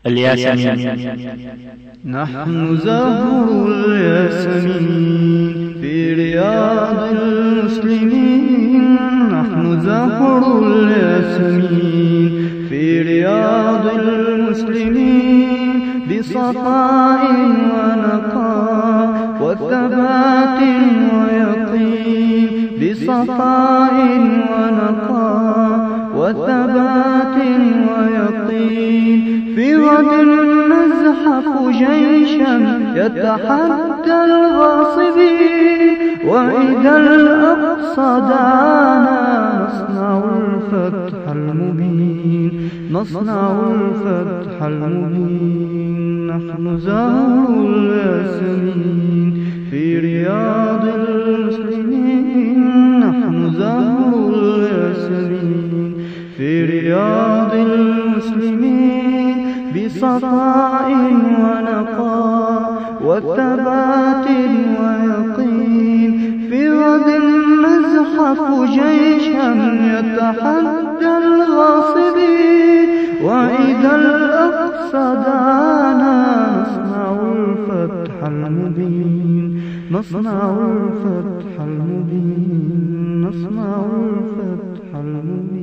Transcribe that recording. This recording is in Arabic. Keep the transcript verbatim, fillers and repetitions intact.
الياسمين. نحن زهر الياسمين في رياض المسلمين. نحن زهر الياسمين في رياض المسلمين، بصفاء ونقاء وثبات ويقين، بصفاء ونقاء وثبات ويقين. في غد نزحف جيشا يتحدى الغاصبين، وإذا الأقصى دعانا نصنع الفتح المبين، نصنع الفتح المبين. نحن زهر الياسمين في رياض المسلمين. نحن زهر الياسمين في رياض المسلمين، بصفاء ونقاء وثبات ويقين. في غد نزحف جيشا يتحدى الغاصبين، وإذا الأقصى دعانا نصنع الفتح المبين، نصنع الفتح المبين، نصنع الفتح المبين.